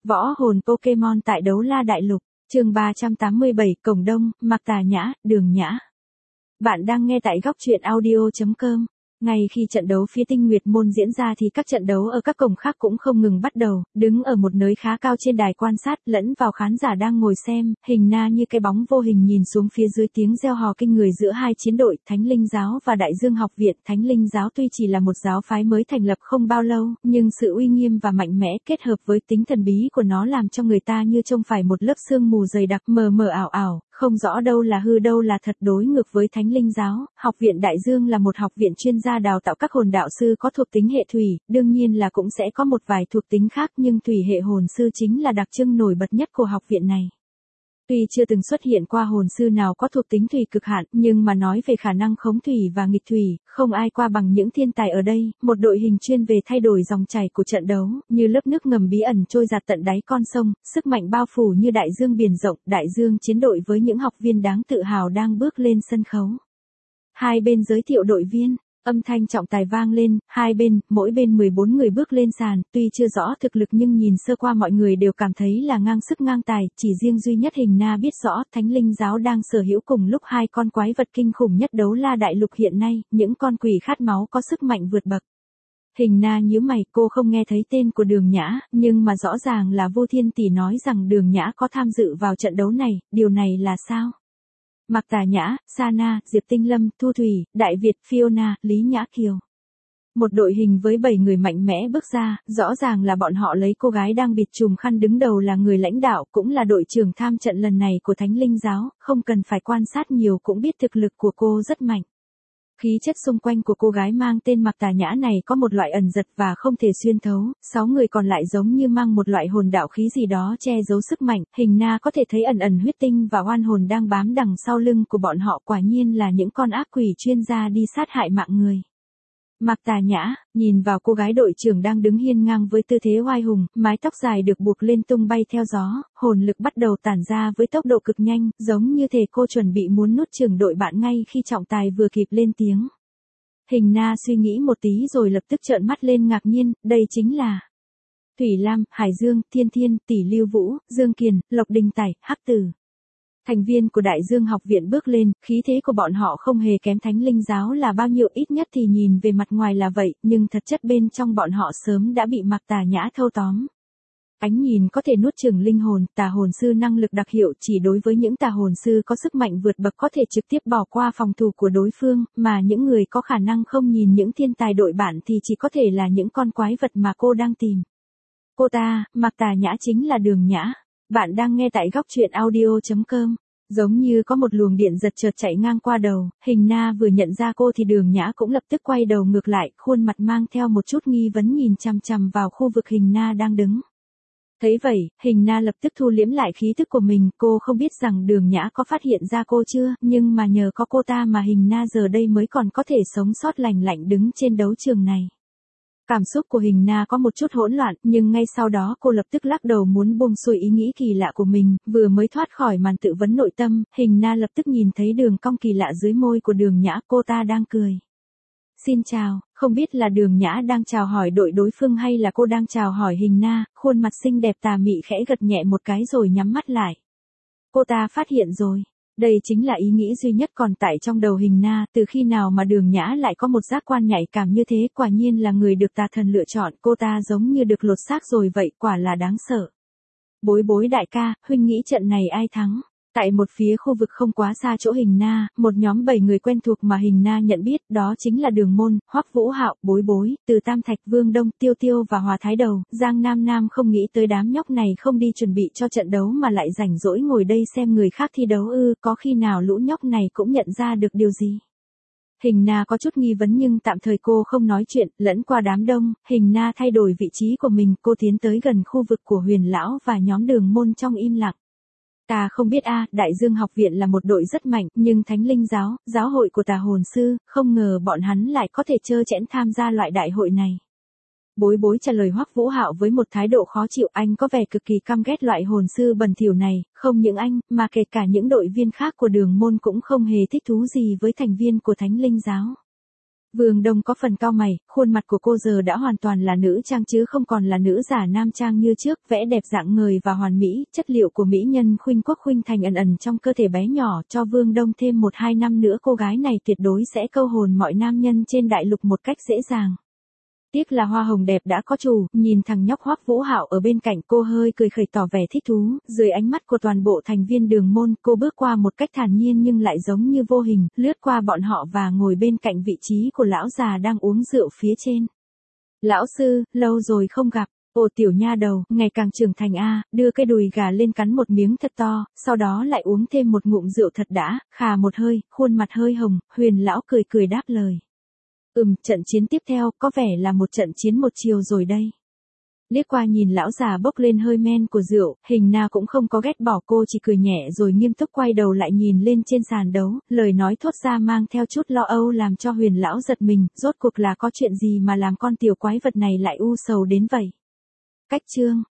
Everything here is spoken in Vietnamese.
Võ hồn Pokemon tại Đấu La Đại Lục, chương 387, Cổng Đông, Mạc Tà Nhã, Đường Nhã. Bạn đang nghe tại góc truyện audio.com. Ngay khi trận đấu phía Tinh Nguyệt Môn diễn ra thì các trận đấu ở các cổng khác cũng không ngừng bắt đầu, đứng ở một nơi khá cao trên đài quan sát lẫn vào khán giả đang ngồi xem, Hình Na như cái bóng vô hình nhìn xuống phía dưới tiếng reo hò kinh người giữa hai chiến đội, Thánh Linh Giáo và Đại Dương Học Viện. Thánh Linh Giáo tuy chỉ là một giáo phái mới thành lập không bao lâu, nhưng sự uy nghiêm và mạnh mẽ kết hợp với tính thần bí của nó làm cho người ta như trông phải một lớp sương mù dày đặc mờ mờ ảo ảo. Không rõ đâu là hư đâu là thật. Đối ngược với Thánh Linh Giáo, Học viện Đại Dương là một học viện chuyên gia đào tạo các hồn đạo sư có thuộc tính hệ thủy, đương nhiên là cũng sẽ có một vài thuộc tính khác, nhưng thủy hệ hồn sư chính là đặc trưng nổi bật nhất của học viện này. Tuy chưa từng xuất hiện qua hồn sư nào có thuộc tính thủy cực hạn, nhưng mà nói về khả năng khống thủy và nghịch thủy, không ai qua bằng những thiên tài ở đây, một đội hình chuyên về thay đổi dòng chảy của trận đấu, như lớp nước ngầm bí ẩn trôi dạt tận đáy con sông, sức mạnh bao phủ như đại dương biển rộng. Đại Dương chiến đội với những học viên đáng tự hào đang bước lên sân khấu. Hai bên giới thiệu đội viên. Âm thanh trọng tài vang lên, hai bên, mỗi bên 14 người bước lên sàn, tuy chưa rõ thực lực nhưng nhìn sơ qua mọi người đều cảm thấy là ngang sức ngang tài, chỉ riêng duy nhất Hình Na biết rõ Thánh Linh Giáo đang sở hữu cùng lúc hai con quái vật kinh khủng nhất Đấu La Đại Lục hiện nay, những con quỷ khát máu có sức mạnh vượt bậc. Hình Na nhíu mày, cô không nghe thấy tên của Đường Nhã, nhưng mà rõ ràng là Vô Thiên Tỷ nói rằng Đường Nhã có tham dự vào trận đấu này, điều này là sao? Mạc Tà Nhã, Sana, Diệp Tinh Lâm, Thu Thủy, Đại Việt, Fiona, Lý Nhã Kiều. Một đội hình với 7 người mạnh mẽ bước ra, rõ ràng là bọn họ lấy cô gái đang bịt chùm khăn đứng đầu là người lãnh đạo, cũng là đội trưởng tham trận lần này của Thánh Linh Giáo, không cần phải quan sát nhiều cũng biết thực lực của cô rất mạnh. Khí chất xung quanh của cô gái mang tên Mạc Tà Nhã này có một loại ẩn giật và không thể xuyên thấu, 6 người còn lại giống như mang một loại hồn đạo khí gì đó che giấu sức mạnh, Hình Na có thể thấy ẩn ẩn huyết tinh và oan hồn đang bám đằng sau lưng của bọn họ, quả nhiên là những con ác quỷ chuyên gia đi sát hại mạng người. Mạc Tà Nhã, nhìn vào cô gái đội trưởng đang đứng hiên ngang với tư thế oai hùng, mái tóc dài được buộc lên tung bay theo gió, hồn lực bắt đầu tản ra với tốc độ cực nhanh, giống như thể cô chuẩn bị muốn nuốt chửng đội bạn ngay khi trọng tài vừa kịp lên tiếng. Hình Na suy nghĩ một tí rồi lập tức trợn mắt lên ngạc nhiên, đây chính là Thủy Lam, Hải Dương, Thiên Thiên, Tỷ Lưu Vũ, Dương Kiền, Lộc Đình Tải, Hắc Tử. Thành viên của Đại Dương Học Viện bước lên, khí thế của bọn họ không hề kém Thánh Linh Giáo là bao nhiêu, ít nhất thì nhìn về mặt ngoài là vậy, nhưng thật chất bên trong bọn họ sớm đã bị Mạc Tà Nhã thâu tóm. Ánh nhìn có thể nuốt chửng linh hồn, tà hồn sư năng lực đặc hiệu chỉ đối với những tà hồn sư có sức mạnh vượt bậc có thể trực tiếp bỏ qua phòng thủ của đối phương, mà những người có khả năng không nhìn những thiên tài đội bạn thì chỉ có thể là những con quái vật mà cô đang tìm. Cô ta, Mạc Tà Nhã chính là Đường Nhã. Bạn đang nghe tại góc truyện audio.com. Giống như có một luồng điện giật chợt chạy ngang qua đầu, Hình Na vừa nhận ra cô thì Đường Nhã cũng lập tức quay đầu ngược lại, khuôn mặt mang theo một chút nghi vấn nhìn chằm chằm vào khu vực Hình Na đang đứng. Thấy vậy, Hình Na lập tức thu liễm lại khí tức của mình, cô không biết rằng Đường Nhã có phát hiện ra cô chưa, nhưng mà nhờ có cô ta mà Hình Na giờ đây mới còn có thể sống sót lành lạnh đứng trên đấu trường này. Cảm xúc của Hình Na có một chút hỗn loạn, nhưng ngay sau đó cô lập tức lắc đầu muốn buông xuôi ý nghĩ kỳ lạ của mình, vừa mới thoát khỏi màn tự vấn nội tâm, Hình Na lập tức nhìn thấy đường cong kỳ lạ dưới môi của Đường Nhã, cô ta đang cười. Xin chào, không biết là Đường Nhã đang chào hỏi đội đối phương hay là cô đang chào hỏi Hình Na, khuôn mặt xinh đẹp tà mị khẽ gật nhẹ một cái rồi nhắm mắt lại. Cô ta phát hiện rồi. Đây chính là ý nghĩ duy nhất còn tại trong đầu Hình Na, từ khi nào mà Đường Nhã lại có một giác quan nhạy cảm như thế, quả nhiên là người được tà thần lựa chọn, cô ta giống như được lột xác rồi vậy, quả là đáng sợ. Bối Bối đại ca, huynh nghĩ trận này ai thắng? Tại một phía khu vực không quá xa chỗ Hình Na, một nhóm 7 người quen thuộc mà Hình Na nhận biết, đó chính là Đường Môn, Hoắc Vũ Hạo, Bối Bối, Từ Tam Thạch, Vương Đông, Tiêu Tiêu và Hòa Thái Đầu. Giang Nam Nam không nghĩ tới đám nhóc này không đi chuẩn bị cho trận đấu mà lại rảnh rỗi ngồi đây xem người khác thi đấu ư, có khi nào lũ nhóc này cũng nhận ra được điều gì? Hình Na có chút nghi vấn nhưng tạm thời cô không nói chuyện, lẫn qua đám đông, Hình Na thay đổi vị trí của mình, cô tiến tới gần khu vực của Huyền Lão và nhóm Đường Môn trong im lặng. Ta không biết Đại Dương Học Viện là một đội rất mạnh, nhưng Thánh Linh Giáo, giáo hội của tà hồn sư, không ngờ bọn hắn lại có thể trơ trẽn tham gia loại đại hội này. Bối Bối trả lời Hoắc Vũ Hạo với một thái độ khó chịu, anh có vẻ cực kỳ căm ghét loại hồn sư bẩn thỉu này, không những anh, mà kể cả những đội viên khác của Đường Môn cũng không hề thích thú gì với thành viên của Thánh Linh Giáo. Vương Đông có phần cau mày, khuôn mặt của cô giờ đã hoàn toàn là nữ trang chứ không còn là nữ giả nam trang như trước, vẽ đẹp dạng người và hoàn mỹ, chất liệu của mỹ nhân khuynh quốc khuynh thành ẩn ẩn trong cơ thể bé nhỏ, cho Vương Đông thêm 1-2 năm nữa cô gái này tuyệt đối sẽ câu hồn mọi nam nhân trên đại lục một cách dễ dàng. Tiếc là hoa hồng đẹp đã có chủ, nhìn thằng nhóc Hoắc Vũ Hạo ở bên cạnh cô hơi cười khẩy tỏ vẻ thích thú, dưới ánh mắt của toàn bộ thành viên đường môn, cô bước qua một cách thản nhiên nhưng lại giống như vô hình, lướt qua bọn họ và ngồi bên cạnh vị trí của lão già đang uống rượu phía trên. Lão sư, lâu rồi không gặp. Ồ tiểu nha đầu, ngày càng trưởng thành a, đưa cái đùi gà lên cắn một miếng thật to, sau đó lại uống thêm một ngụm rượu thật đã, khà một hơi, khuôn mặt hơi hồng, Huyền lão cười cười đáp lời. Trận chiến tiếp theo, có vẻ là một trận chiến một chiều rồi đây. Liếc qua nhìn lão già bốc lên hơi men của rượu, Hình Na cũng không có ghét bỏ cô, chỉ cười nhẹ rồi nghiêm túc quay đầu lại nhìn lên trên sàn đấu, lời nói thốt ra mang theo chút lo âu làm cho Huyền lão giật mình, rốt cuộc là có chuyện gì mà làm con tiểu quái vật này lại u sầu đến vậy. Cách chương